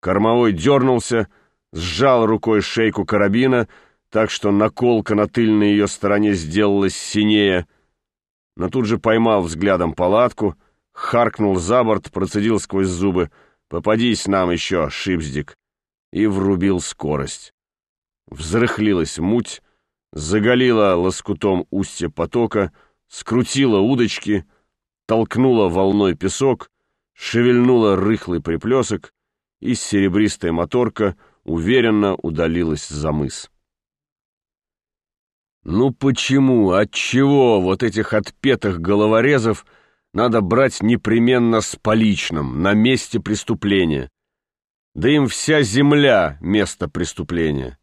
Кормовой дернулся, сжал рукой шейку карабина, так что наколка на тыльной ее стороне сделалась синее, но тут же поймал взглядом палатку, харкнул за борт, процедил сквозь зубы: «Попадись нам еще, шипздик!» и врубил скорость. Взрыхлилась муть, заголила лоскутом устье потока, скрутила удочки, толкнула волной песок, шевельнула рыхлый приплесок, и серебристая моторка уверенно удалилась за мыс. Ну почему, отчего вот этих отпетых головорезов надо брать непременно с поличным, на месте преступления? Да им вся земля — место преступления.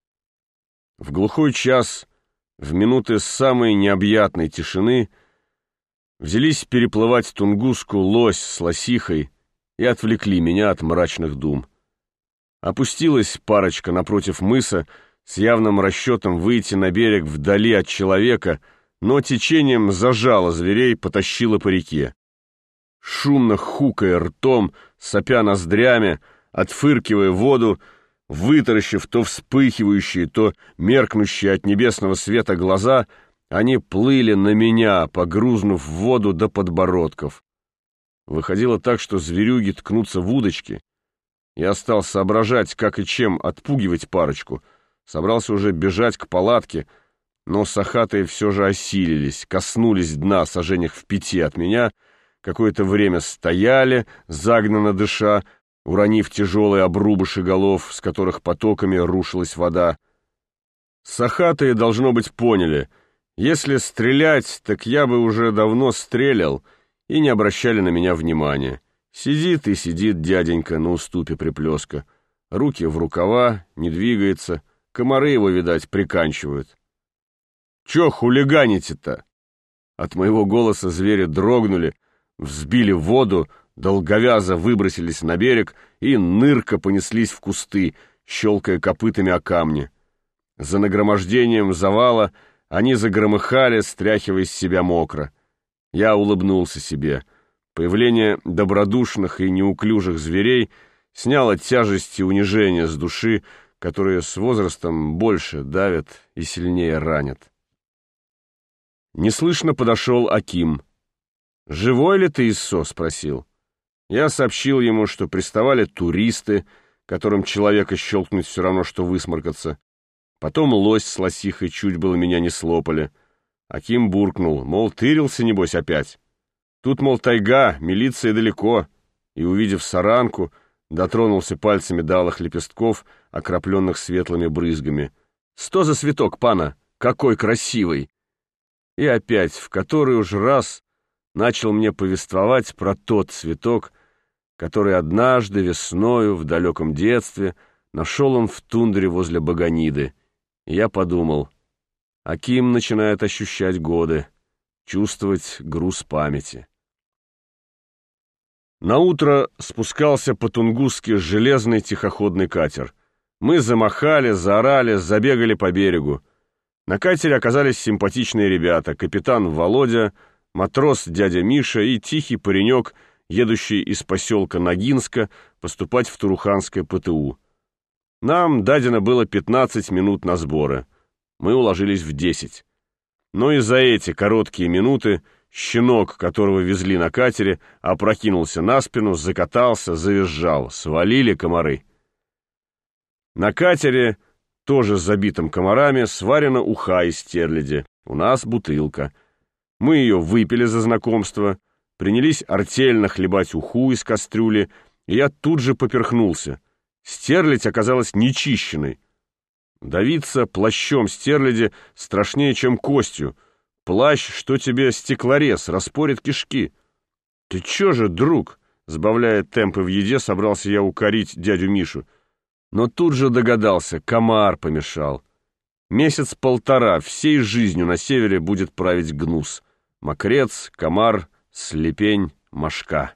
В глухой час, в минуты самой необъятной тишины, взялись переплывать Тунгуску лось с лосихой и отвлекли меня от мрачных дум. Опустилась парочка напротив мыса с явным расчетом выйти на берег вдали от человека, но течением зажало зверей, потащило по реке. Шумно хукая ртом, сопя ноздрями, отфыркивая воду, вытаращив то вспыхивающие, то меркнущие от небесного света глаза, они плыли на меня, погрузнув в воду до подбородков. Выходило так, что зверюги ткнутся в удочки. Я стал соображать, как и чем отпугивать парочку. Собрался уже бежать к палатке, но сахатые все же осилились, коснулись дна саженях в 5 от меня, какое-то время стояли, загнанно дыша, уронив тяжелые обрубыши голов, с которых потоками рушилась вода. Сахатые, должно быть, поняли: если стрелять, так я бы уже давно стрелял, и не обращали на меня внимания. Сидит и сидит дяденька на уступе приплеска, руки в рукава, не двигается, комары его, видать, приканчивают. «Чё хулиганите-то?» От моего голоса звери дрогнули, взбили в воду, долговязо выбросились на берег и нырко понеслись в кусты, щелкая копытами о камни. За нагромождением завала они загромыхали, стряхивая с себя мокро. Я улыбнулся себе. Появление добродушных и неуклюжих зверей сняло тяжесть и унижение с души, которые с возрастом больше давят и сильнее ранят. Неслышно подошел Аким. «Живой ли ты, Иссо?» — спросил. Я сообщил ему, что приставали туристы, которым человека щелкнуть все равно, что высморкаться. Потом лось с лосихой чуть было меня не слопали. Аким буркнул, мол, тырился, небось, опять. Тут, мол, тайга, милиция далеко. И, увидев саранку, дотронулся пальцами до алых лепестков, окропленных светлыми брызгами. «Сто за цветок, пана! Какой красивый!» И опять, в который уж раз, начал мне повествовать про тот цветок, который однажды весною в далеком детстве нашел он в тундре возле Баганиды. И я подумал, Аким начинает ощущать годы, чувствовать груз памяти. Наутро спускался по Тунгуске железный тихоходный катер. Мы замахали, заорали, забегали по берегу. На катере оказались симпатичные ребята: капитан Володя, матрос дядя Миша и тихий паренек, едущий из поселка Ногинска поступать в Туруханское ПТУ. Нам дадено было 15 минут на сборы. Мы уложились в 10. Но и за эти короткие минуты щенок, которого везли на катере, опрокинулся на спину, закатался, завизжал. Свалили комары. На катере, тоже забитым комарами, сварена уха из стерляди. У нас бутылка. Мы ее выпили за знакомство, принялись артельно хлебать уху из кастрюли, и я тут же поперхнулся. Стерлядь оказалась нечищенной. Давиться плащом стерляди страшнее, чем костью. Плащ, что тебе стеклорез, распорит кишки. «Ты чё же, друг?» — сбавляя темпы в еде, собрался я укорить дядю Мишу. Но тут же догадался, комар помешал. Месяц полтора всей жизнью на севере будет править гнус. Мокрец, комар, слепень, мошка.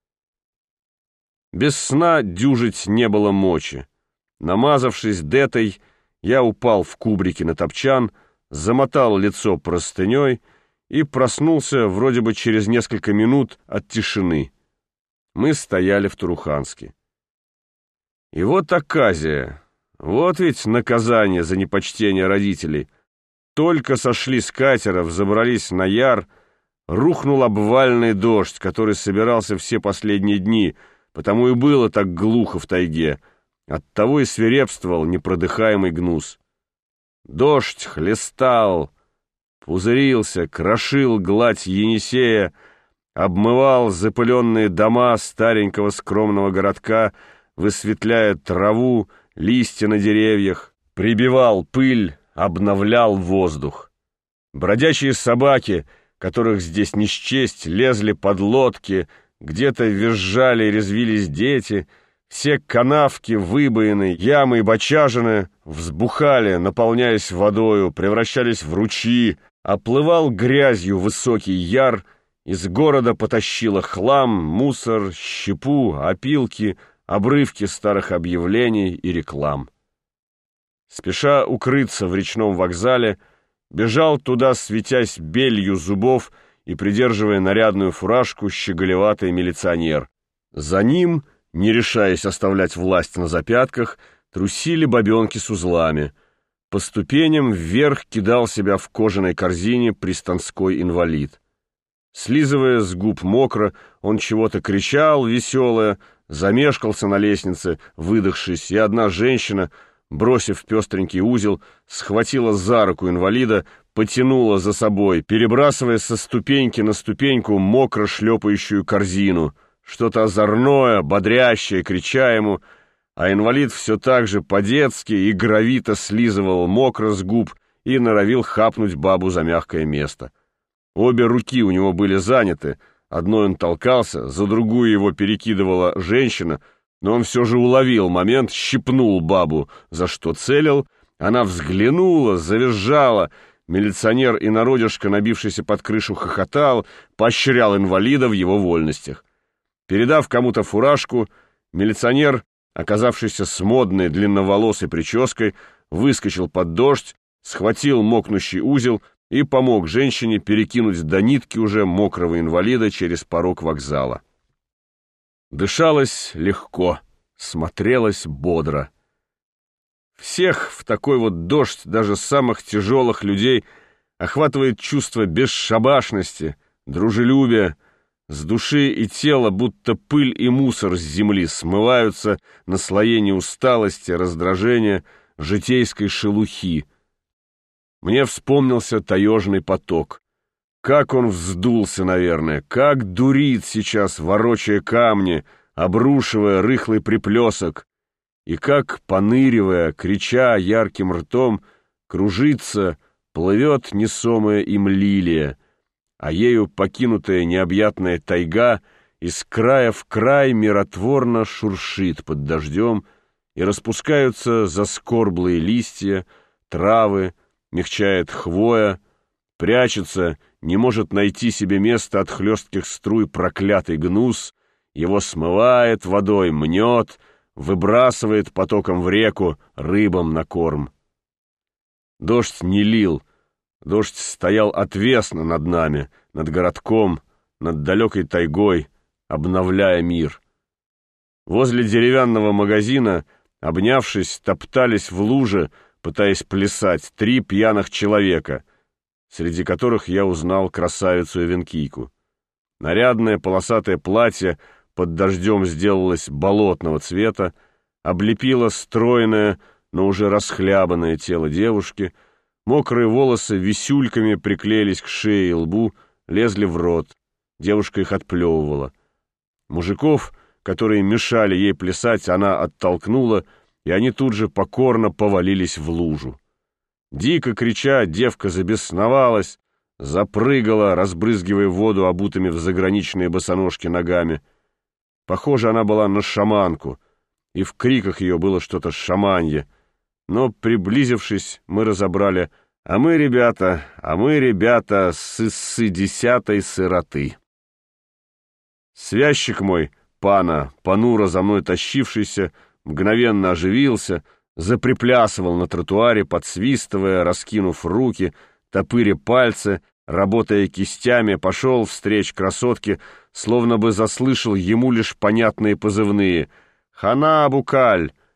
Без сна дюжить не было мочи. Намазавшись детой, я упал в кубрике на топчан, замотал лицо простыней и проснулся вроде бы через несколько минут от тишины. Мы стояли в Туруханске. И вот оказия, вот ведь наказание за непочтение родителей. Только сошли с катера, взобрались на яр, рухнул обвальный дождь, который собирался все последние дни, потому и было так глухо в тайге. Оттого и свирепствовал непродыхаемый гнус. Дождь хлестал, пузырился, крошил гладь Енисея, обмывал запыленные дома старенького скромного городка, высветляя траву, листья на деревьях, прибивал пыль, обновлял воздух. Бродячие собаки, которых здесь не счесть, лезли под лодки, где-то визжали и резвились дети, все канавки, выбоины, ямы и бочажины взбухали, наполняясь водою, превращались в ручьи, оплывал грязью высокий яр, из города потащило хлам, мусор, щепу, опилки, обрывки старых объявлений и реклам. Спеша укрыться в речном вокзале, бежал туда, светясь белью зубов и придерживая нарядную фуражку, щеголеватый милиционер. За ним, не решаясь оставлять власть на запятках, трусили бабенки с узлами. По ступеням вверх кидал себя в кожаной корзине пристанской инвалид. Слизывая с губ мокро, он чего-то кричал веселое, замешкался на лестнице, выдохшись, и одна женщина, бросив пестренький узел, схватила за руку инвалида, потянула за собой, перебрасывая со ступеньки на ступеньку мокро шлепающую корзину, что-то озорное, бодрящее, крича ему, а инвалид все так же по-детски игровито слизывал мокро с губ и норовил хапнуть бабу за мягкое место. Обе руки у него были заняты, одной он толкался, за другую его перекидывала женщина, но он все же уловил момент, щипнул бабу, за что целил, она взглянула, завизжала, милиционер и народишко, набившийся под крышу, хохотал, поощрял инвалида в его вольностях. Передав кому-то фуражку, милиционер, оказавшийся с модной длинноволосой прической, выскочил под дождь, схватил мокнущий узел и помог женщине перекинуть до нитки уже мокрого инвалида через порог вокзала. Дышалось легко, смотрелось бодро. Всех в такой вот дождь, даже самых тяжелых людей, охватывает чувство бесшабашности, дружелюбия. С души и тела будто пыль и мусор с земли смываются наслоения усталости, раздражения, житейской шелухи. Мне вспомнился таежный поток. Как он вздулся, наверное, как дурит сейчас, ворочая камни, обрушивая рыхлый приплесок, и как, поныривая, крича ярким ртом, кружится, плывет несомая им лилия, а ею покинутая необъятная тайга из края в край миротворно шуршит под дождем, и распускаются заскорблые листья, травы, мягчает хвоя, прячется, не может найти себе места от хлестких струй проклятый гнус, его смывает водой, мнет, выбрасывает потоком в реку рыбам на корм. Дождь не лил, дождь стоял отвесно над нами, над городком, над далекой тайгой, обновляя мир. Возле деревянного магазина, обнявшись, топтались в луже, пытаясь плясать, 3 пьяных человека, среди которых я узнал красавицу Эвенкийку. Нарядное полосатое платье под дождем сделалось болотного цвета, облепило стройное, но уже расхлябанное тело девушки, мокрые волосы висюльками приклеились к шее и лбу, лезли в рот. Девушка их отплевывала. Мужиков, которые мешали ей плясать, она оттолкнула, и они тут же покорно повалились в лужу. Дико крича, девка забесновалась, запрыгала, разбрызгивая воду обутыми в заграничные босоножки ногами. Похоже, она была на шаманку, и в криках ее было что-то шаманье. Но, приблизившись, мы разобрали: а мы, ребята, с 10-й сироты. Связчик мой, пана, понуро за мной тащившийся, мгновенно оживился, заприплясывал на тротуаре, подсвистывая, раскинув руки, топыря пальцы, работая кистями, пошел встреч красотке, словно бы заслышал ему лишь понятные позывные: «Хана, Букаль!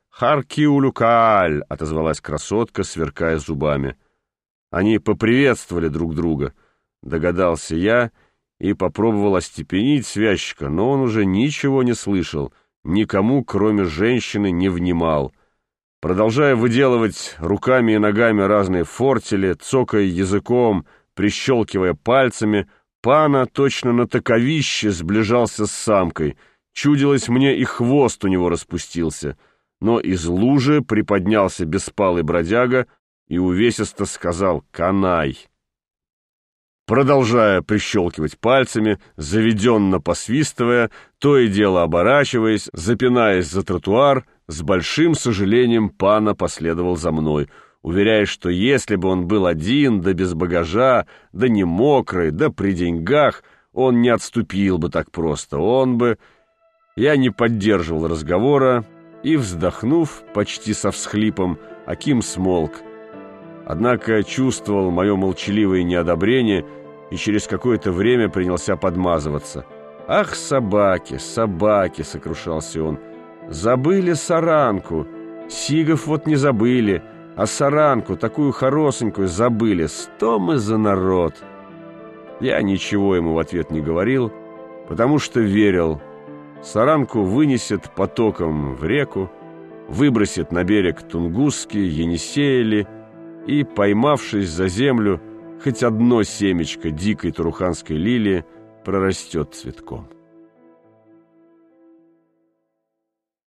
«Харкиулюкаль!» — отозвалась красотка, сверкая зубами. Они поприветствовали друг друга, догадался я, и попробовал остепенить связчика, но он уже ничего не слышал, никому, кроме женщины, не внимал. Продолжая выделывать руками и ногами разные фортели, цокая языком, прищелкивая пальцами, пана точно на таковище сближался с самкой. Чудилось мне, и хвост у него распустился. Но из лужи приподнялся беспалый бродяга и увесисто сказал «Канай!». Продолжая прищелкивать пальцами, заведенно посвистывая, то и дело оборачиваясь, запинаясь за тротуар, с большим сожалением пана последовал за мной, уверяя, что если бы он был один, да без багажа, да не мокрый, да при деньгах, он не отступил бы так просто, он бы... Я не поддерживал разговора и, вздохнув почти со всхлипом, Аким смолк. Однако чувствовал мое молчаливое неодобрение и через какое-то время принялся подмазываться. «Ах, собаки, собаки!» — сокрушался он. «Забыли саранку! Сигов вот не забыли, а саранку, такую хорошенькую, забыли! Что мы за народ!» Я ничего ему в ответ не говорил, потому что верил. Саранку вынесет потоком в реку, выбросит на берег Тунгусский, Енисейли и, поймавшись за землю, хоть одно семечко дикой туруханской лилии прорастет цветком.